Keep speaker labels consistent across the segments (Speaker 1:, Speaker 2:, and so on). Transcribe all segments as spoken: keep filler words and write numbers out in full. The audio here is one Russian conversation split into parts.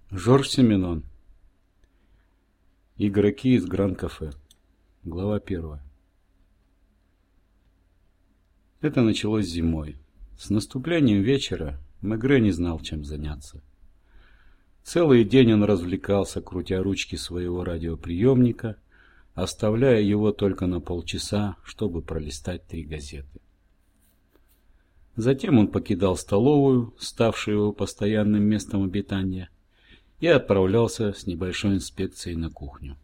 Speaker 1: Жорж Сименон. Игроки из Гран-кафе. Глава первая. Это началось зимой. С наступлением вечера Мегре не знал, чем заняться. Целый день он развлекался, крутя ручки своего радиоприемника, оставляя его только на полчаса, чтобы пролистать три газеты. Затем он покидал столовую, ставшую его постоянным местом обитания, и отправлялся с небольшой инспекцией на кухню.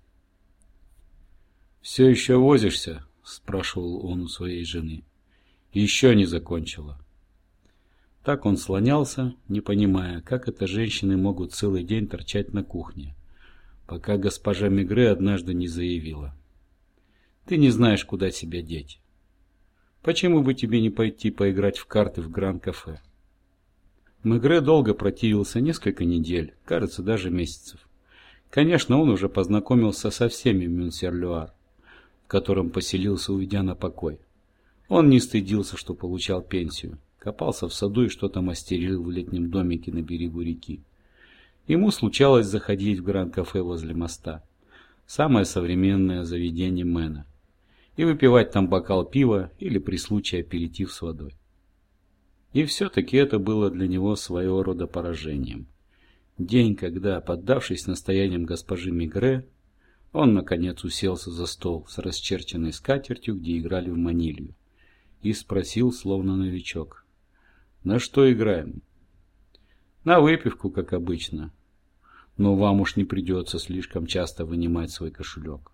Speaker 1: «Все еще возишься?» – спрашивал он у своей жены. «Еще не закончила». Так он слонялся, не понимая, как это женщины могут целый день торчать на кухне, пока госпожа Мегре однажды не заявила: «Ты не знаешь, куда себя деть. Почему бы тебе не пойти поиграть в карты в Гран-кафе?» Мегре долго противился, несколько недель, кажется, даже месяцев. Конечно, он уже познакомился со всеми в Мюнсер-Люар, в котором поселился, уйдя на покой. Он не стыдился, что получал пенсию, копался в саду и что-то мастерил в летнем домике на берегу реки. Ему случалось заходить в Гран-кафе возле моста, самое современное заведение Мэна, и выпивать там бокал пива или при случае аперитив с водой. И все-таки это было для него своего рода поражением. День, когда, поддавшись настояниям госпожи Мегре, он, наконец, уселся за стол с расчерченной скатертью, где играли в манилью, и спросил, словно новичок: «На что играем?» «На выпивку, как обычно. Но вам уж не придется слишком часто вынимать свой кошелек».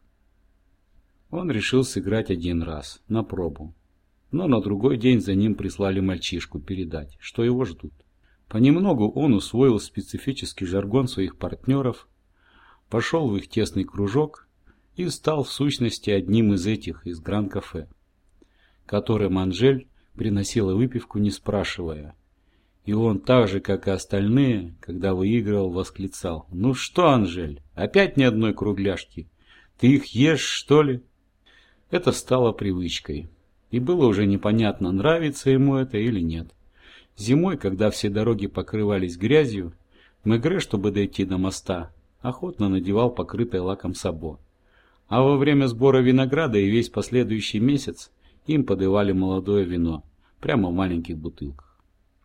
Speaker 1: Он решил сыграть один раз, на пробу. Но на другой день за ним прислали мальчишку передать, что его ждут. Понемногу он усвоил специфический жаргон своих партнеров, пошел в их тесный кружок и стал в сущности одним из этих, из Гран-кафе, которым Анжель приносила выпивку, не спрашивая. И он так же, как и остальные, когда выигрывал, восклицал: «Ну что, Анжель, опять ни одной кругляшки? Ты их ешь, что ли?» Это стало привычкой. И было уже непонятно, нравится ему это или нет. Зимой, когда все дороги покрывались грязью, Мегре, чтобы дойти до моста, охотно надевал покрытое лаком сабо. А во время сбора винограда и весь последующий месяц им подавали молодое вино, прямо в маленьких бутылках.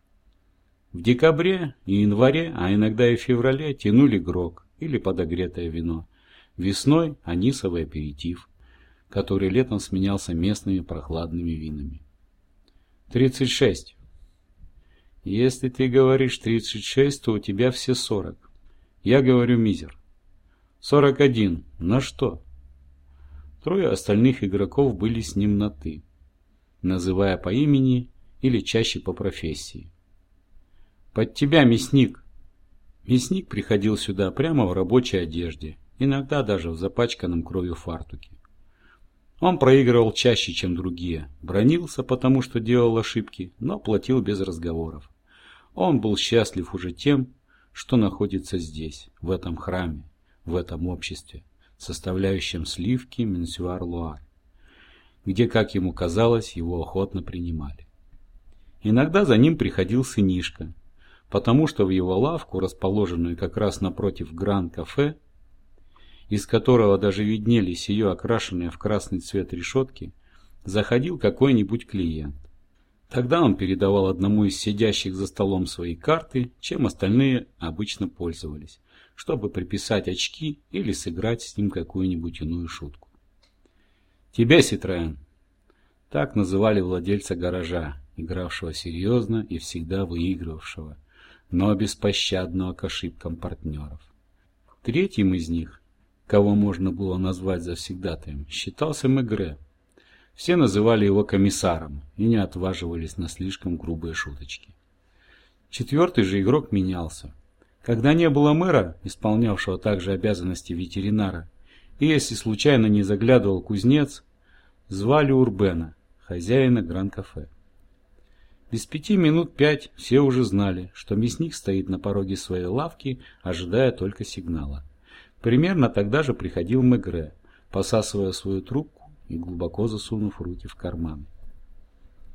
Speaker 1: В декабре и январе, а иногда и в феврале тянули грог или подогретое вино. Весной анисовый аперитив, который летом сменялся местными прохладными винами. тридцать шесть. Если ты говоришь тридцать шесть, то у тебя все сорок. Я говорю мизер. сорок один. На что? Трое остальных игроков были с ним на «ты», называя по имени или чаще по профессии. «Под тебя, мясник!» Мясник приходил сюда прямо в рабочей одежде, иногда даже в запачканном кровью фартуке. Он проигрывал чаще, чем другие, бранился, потому что делал ошибки, но платил без разговоров. Он был счастлив уже тем, что находится здесь, в этом храме, в этом обществе, составляющем сливки Мюнсер-Люар, где, как ему казалось, его охотно принимали. Иногда за ним приходил сынишка, потому что в его лавку, расположенную как раз напротив Гран-кафе, из которого даже виднелись ее окрашенные в красный цвет решетки, заходил какой-нибудь клиент. Тогда он передавал одному из сидящих за столом свои карты, чем остальные обычно пользовались, чтобы приписать очки или сыграть с ним какую-нибудь иную шутку. «Тебя, Ситроен!» Так называли владельца гаража, игравшего серьезно и всегда выигрывавшего, но беспощадного к ошибкам партнеров. Третьим из них, кого можно было назвать завсегдатаем, считался Мегре. Все называли его комиссаром и не отваживались на слишком грубые шуточки. Четвертый же игрок менялся. Когда не было мэра, исполнявшего также обязанности ветеринара, и если случайно не заглядывал кузнец, звали Урбена, хозяина Гран-кафе. Без пяти минут пять все уже знали, что мясник стоит на пороге своей лавки, ожидая только сигнала. Примерно тогда же приходил Мегре, посасывая свою трубку и глубоко засунув руки в карманы.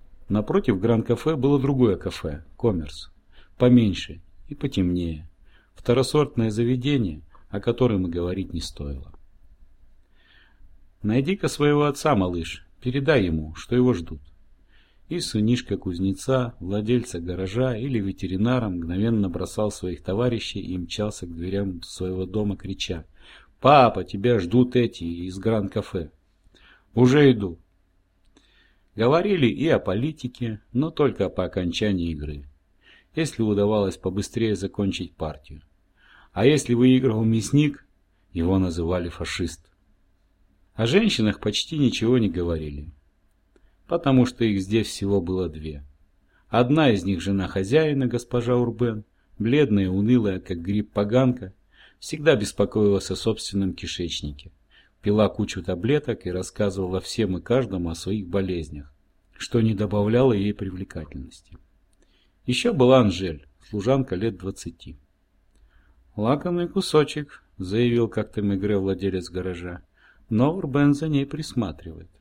Speaker 1: Напротив Гран-кафе было другое кафе, Коммерс, поменьше и потемнее, Второсортное заведение, о котором и говорить не стоило. «Найди-ка своего отца, малыш, передай ему, что его ждут». И сынишка кузнеца, владельца гаража или ветеринара мгновенно бросал своих товарищей и мчался к дверям своего дома, крича: «Папа, тебя ждут эти из Гран-кафе». «Уже иду». Говорили и о политике, но только по окончании игры, если удавалось побыстрее закончить партию. А если выигрывал мясник, его называли фашист. О женщинах почти ничего не говорили, потому что их здесь всего было две. Одна из них жена хозяина, госпожа Урбен, бледная, унылая, как гриб поганка, всегда беспокоилась о собственном кишечнике, пила кучу таблеток и рассказывала всем и каждому о своих болезнях, что не добавляло ей привлекательности. Еще была Анжель, служанка лет двадцати. «Лакомый кусочек», — заявил как-то Мегре владелец гаража, но Урбен за ней присматривает.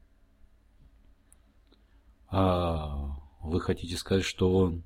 Speaker 1: «А вы хотите сказать, что он...»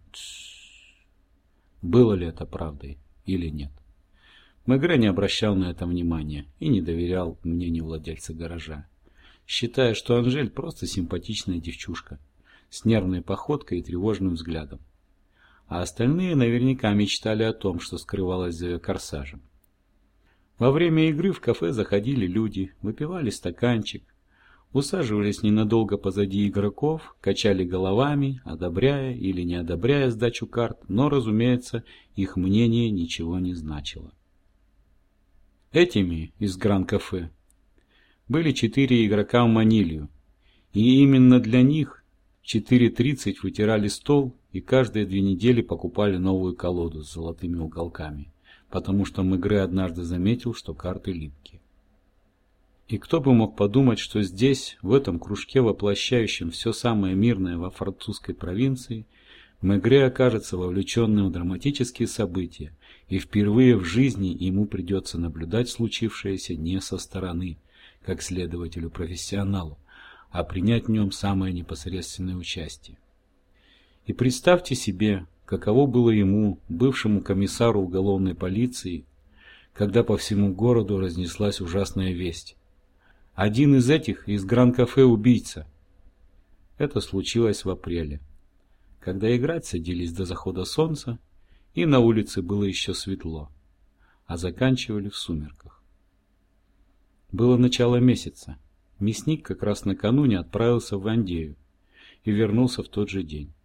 Speaker 1: Было ли это правдой или нет? Мегре не обращал на это внимания и не доверял мнению владельца гаража, считая, что Анжель просто симпатичная девчушка с нервной походкой и тревожным взглядом. А остальные наверняка мечтали о том, что скрывалось за ее корсажем. Во время игры в кафе заходили люди, выпивали стаканчик, усаживались ненадолго позади игроков, качали головами, одобряя или не одобряя сдачу карт, но, разумеется, их мнение ничего не значило. Этими из Гран-кафе были четыре игрока в Манилью, и именно для них в четыре тридцать вытирали стол и каждые две недели покупали новую колоду с золотыми уголками, потому что Мегре однажды заметил, что карты липкие. И кто бы мог подумать, что здесь, в этом кружке, воплощающем все самое мирное во французской провинции, Мегре окажется вовлеченным в драматические события, и впервые в жизни ему придется наблюдать случившееся не со стороны, как следователю-профессионалу, а принять в нем самое непосредственное участие. И представьте себе, каково было ему, бывшему комиссару уголовной полиции, когда по всему городу разнеслась ужасная весть. Один из этих из Гран-кафе убийца. Это случилось в апреле, когда играть садились до захода солнца, и на улице было еще светло, а заканчивали в сумерках. Было начало месяца. Мясник как раз накануне отправился в Вандею и вернулся в тот же день.